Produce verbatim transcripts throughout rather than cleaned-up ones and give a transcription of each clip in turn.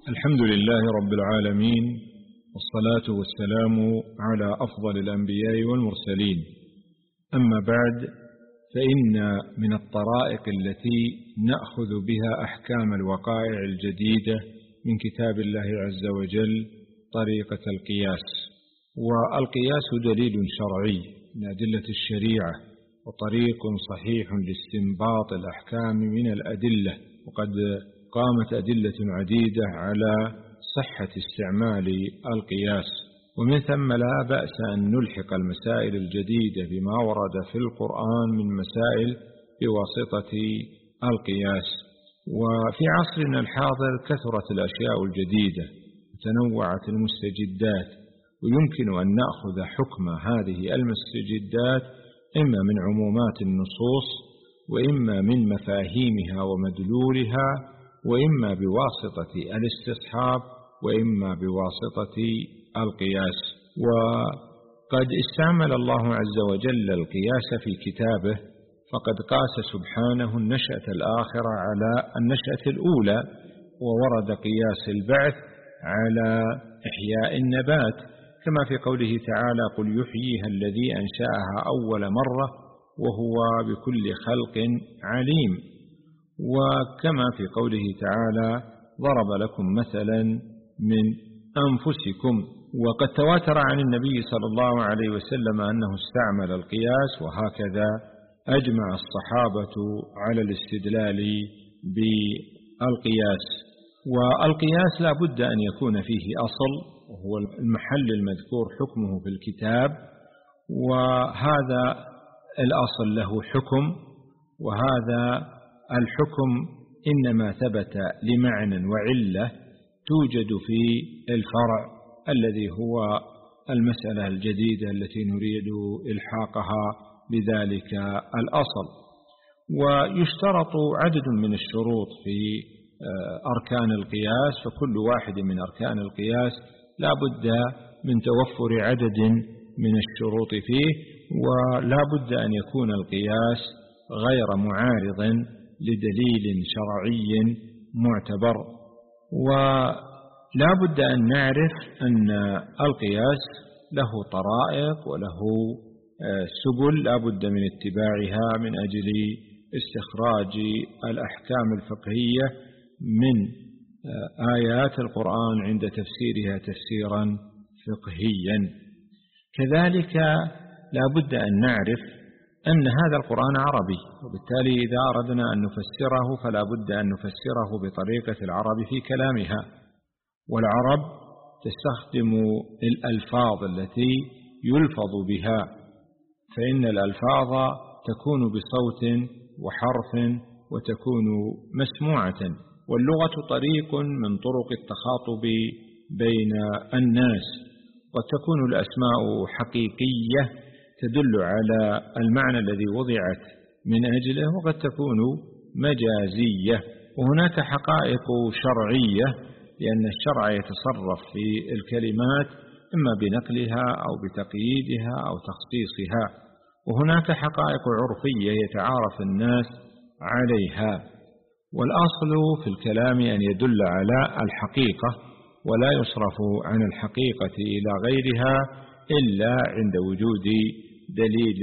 الحمد لله رب العالمين، والصلاة والسلام على أفضل الأنبياء والمرسلين. أما بعد، فإن من الطرائق التي نأخذ بها أحكام الوقائع الجديدة من كتاب الله عز وجل طريقة القياس. والقياس دليل شرعي من أدلة الشريعة، وطريق صحيح لاستنباط الأحكام من الأدلة، وقد قامت أدلة عديدة على صحة استعمال القياس، ومن ثم لا بأس أن نلحق المسائل الجديدة بما ورد في القرآن من مسائل بواسطة القياس. وفي عصرنا الحاضر كثرت الأشياء الجديدة وتنوعت المستجدات، ويمكن أن نأخذ حكم هذه المستجدات إما من عمومات النصوص، وإما من مفاهيمها ومدلولها، وإما بواسطة الاستصحاب، وإما بواسطة القياس. وقد استعمل الله عز وجل القياس في كتابه، فقد قاس سبحانه النشأة الآخرة على النشأة الأولى، وورد قياس البعث على إحياء النبات، كما في قوله تعالى: قل يحييها الذي أنشأها أول مرة وهو بكل خلق عليم. وكما في قوله تعالى: ضرب لكم مثلا من أنفسكم. وقد تواتر عن النبي صلى الله عليه وسلم أنه استعمل القياس، وهكذا أجمع الصحابة على الاستدلال بالقياس. والقياس لا بد أن يكون فيه أصل، وهو المحل المذكور حكمه في الكتاب، وهذا الأصل له حكم، وهذا الحكم إنما ثبت لمعنى وعلة توجد في الفرع الذي هو المسألة الجديدة التي نريد إلحاقها بذلك الأصل. ويشترط عدد من الشروط في أركان القياس، فكل واحد من أركان القياس لا بد من توفر عدد من الشروط فيه، ولا بد أن يكون القياس غير معارض لدليل شرعي معتبر. ولا بد أن نعرف أن القياس له طرائق وله سبل لا بد من اتباعها من أجل استخراج الأحكام الفقهية من آيات القرآن عند تفسيرها تفسيرا فقهيا. كذلك لا بد أن نعرف أن هذا القرآن عربي، وبالتالي إذا أردنا أن نفسره فلا بد أن نفسره بطريقة العرب في كلامها. والعرب تستخدم الألفاظ التي يلفظ بها، فإن الألفاظ تكون بصوت وحرف وتكون مسموعة. واللغة طريق من طرق التخاطب بين الناس، قد تكون الأسماء حقيقية تدل على المعنى الذي وضعت من أجله، وقد تكون مجازية. وهناك حقائق شرعية، لأن الشرع يتصرف في الكلمات إما بنقلها أو بتقييدها أو تخصيصها. وهناك حقائق عرفية يتعارف الناس عليها. والأصل في الكلام أن يدل على الحقيقة، ولا يصرف عن الحقيقة إلى غيرها إلا عند وجود دليل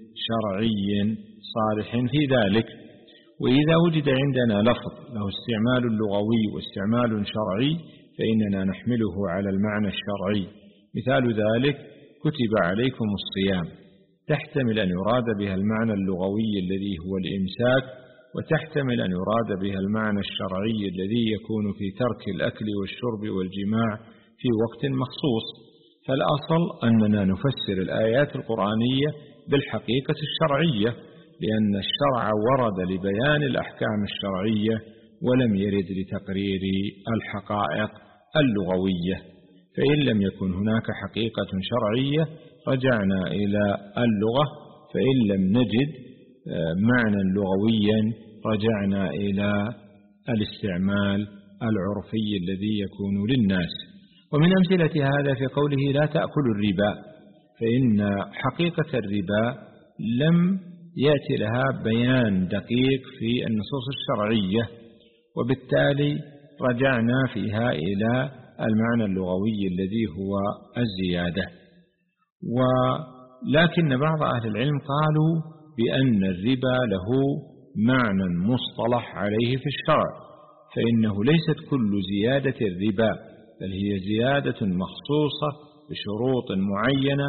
شرعي صالح في ذلك. وإذا وجد عندنا لفظ له استعمال لغوي واستعمال شرعي فإننا نحمله على المعنى الشرعي. مثال ذلك: كتب عليكم الصيام، تحتمل أن يراد بها المعنى اللغوي الذي هو الإمساك، وتحتمل أن يراد بها المعنى الشرعي الذي يكون في ترك الأكل والشرب والجماع في وقت مخصوص. فالأصل أننا نفسر الآيات القرآنية بالحقيقة الشرعية، لأن الشرع ورد لبيان الأحكام الشرعية ولم يرد لتقرير الحقائق اللغوية. فإن لم يكن هناك حقيقة شرعية رجعنا إلى اللغة، فإن لم نجد معنى لغويا رجعنا إلى الاستعمال العرفي الذي يكون للناس. ومن أمثلة هذا في قوله: لا تأكلوا الربا، فإن حقيقة الربا لم يأتي لها بيان دقيق في النصوص الشرعية، وبالتالي رجعنا فيها إلى المعنى اللغوي الذي هو الزيادة. ولكن بعض أهل العلم قالوا بأن الربا له معنى مصطلح عليه في الشرع، فإنه ليست كل زيادة الربا، بل هي زيادة مخصوصة بشروط معينة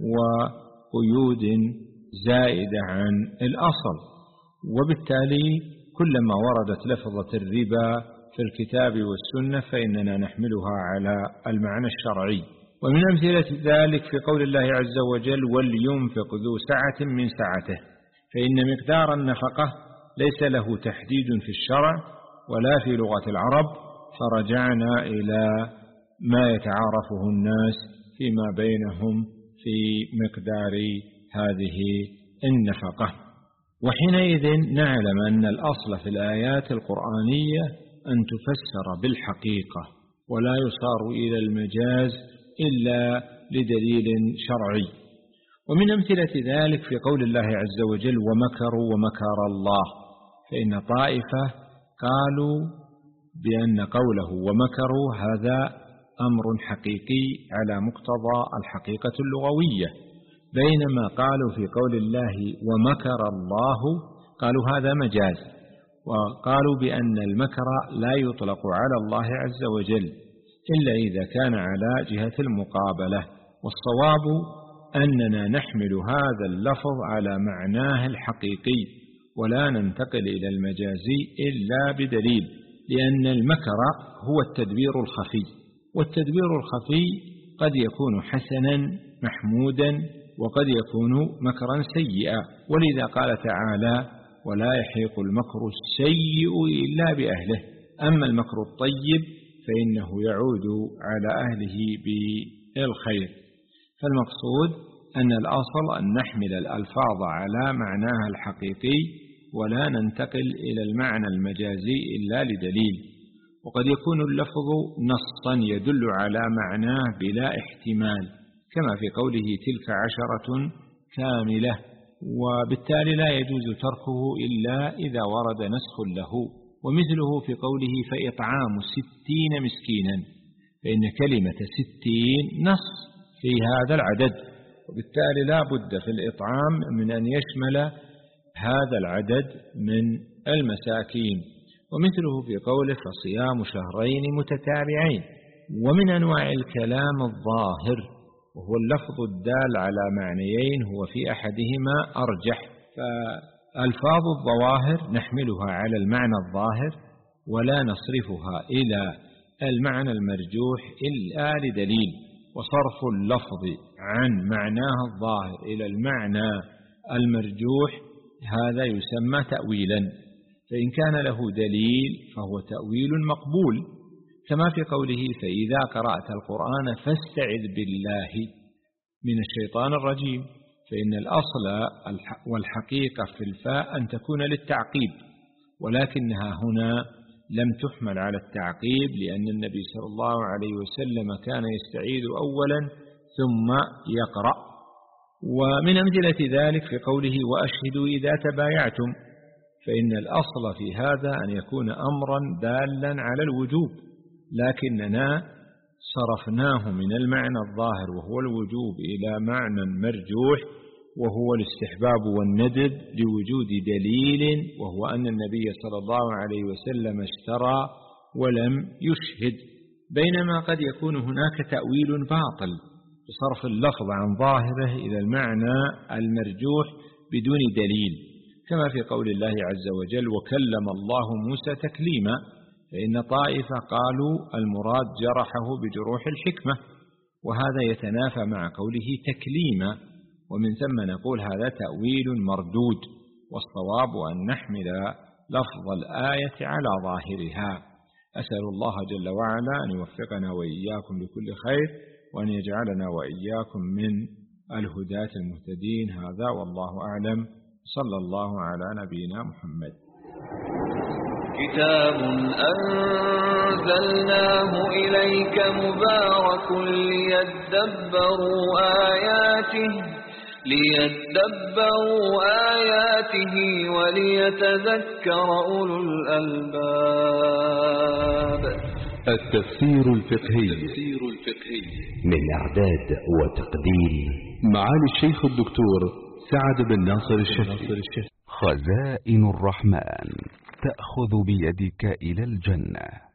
وقيود زائدة عن الأصل. وبالتالي كلما وردت لفظة الربا في الكتاب والسنة فإننا نحملها على المعنى الشرعي. ومن أمثلة ذلك في قول الله عز وجل ولينفق ذو سعة من سعته، فإن مقدار النفقة ليس له تحديد في الشرع ولا في لغة العرب، فرجعنا إلى ما يتعارفه الناس فيما بينهم في مقدار هذه النفقة. وحينئذ نعلم أن الأصل في الآيات القرآنية أن تفسر بالحقيقة، ولا يصار إلى المجاز إلا لدليل شرعي. ومن أمثلة ذلك في قول الله عز وجل ومكروا ومكر الله، فإن طائفة قالوا بأن قوله ومكروا هذا أمر حقيقي على مقتضى الحقيقة اللغوية، بينما قالوا في قول الله ومكر الله قالوا هذا مجاز، وقالوا بأن المكر لا يطلق على الله عز وجل إلا إذا كان على جهة المقابلة. والصواب أننا نحمل هذا اللفظ على معناه الحقيقي ولا ننتقل إلى المجازي إلا بدليل، لأن المكر هو التدبير الخفي، والتدبير الخفي قد يكون حسنا محمودا وقد يكون مكرا سيئا، ولذا قال تعالى ولا يحيق المكر السيء إلا بأهله، أما المكر الطيب فإنه يعود على أهله بالخير. فالمقصود أن الأصل أن نحمل الألفاظ على معناها الحقيقي ولا ننتقل إلى المعنى المجازي إلا لدليل. وقد يكون اللفظ نصا يدل على معناه بلا احتمال، كما في قوله تلك عشرة كاملة، وبالتالي لا يجوز تركه إلا إذا ورد نسخ له. ومثله في قوله فإطعام ستين مسكينا، فإن كلمة ستين نص في هذا العدد، وبالتالي لا بد في الإطعام من أن يشمل هذا العدد من المساكين. ومثله في قوله فصيام شهرين متتابعين. ومن أنواع الكلام الظاهر، وهو اللفظ الدال على معنيين هو في أحدهما أرجح، فألفاظ الظواهر نحملها على المعنى الظاهر ولا نصرفها إلى المعنى المرجوح إلا لدليل. وصرف اللفظ عن معناه الظاهر إلى المعنى المرجوح هذا يسمى تأويلا، فإن كان له دليل فهو تأويل مقبول، كما في قوله فإذا قرأت القرآن فاستعذ بالله من الشيطان الرجيم، فإن الأصل والحقيقة في الفاء أن تكون للتعقيب، ولكنها هنا لم تحمل على التعقيب، لأن النبي صلى الله عليه وسلم كان يستعيذ أولا ثم يقرأ. ومن أمثلة ذلك في قوله وأشهدوا إذا تبايعتم، فإن الأصل في هذا أن يكون أمرا دالا على الوجوب، لكننا صرفناه من المعنى الظاهر وهو الوجوب إلى معنى مرجوح وهو الاستحباب والندب لوجود دليل، وهو أن النبي صلى الله عليه وسلم اشترى ولم يشهد، بينما قد يكون هناك تأويل باطل بصرف اللفظ عن ظاهره إلى المعنى المرجوح بدون دليل، كما في قول الله عز وجل وكلم الله موسى تكليما، فإن طائفة قالوا المراد جرحه بجروح الحكمة، وهذا يتنافى مع قوله تكليما، ومن ثم نقول هذا تأويل مردود، والصواب أن نحمل لفظ الآية على ظاهرها. أسأل الله جل وعلا أن يوفقنا وإياكم لكل خير، وأن يجعلنا وإياكم من الهداة المهتدين. هذا والله أعلم، صلى الله على نبينا محمد. كتاب أنزلناه إليك مبارك ليدبروا آياته ليدبروا آياته وليتذكر أولو الألباب. التفسير الفقهي من إعداد وتقديم معالي الشيخ الدكتور سعد بن ناصر الشهري. خزائن الرحمن تأخذ بيدك إلى الجنة.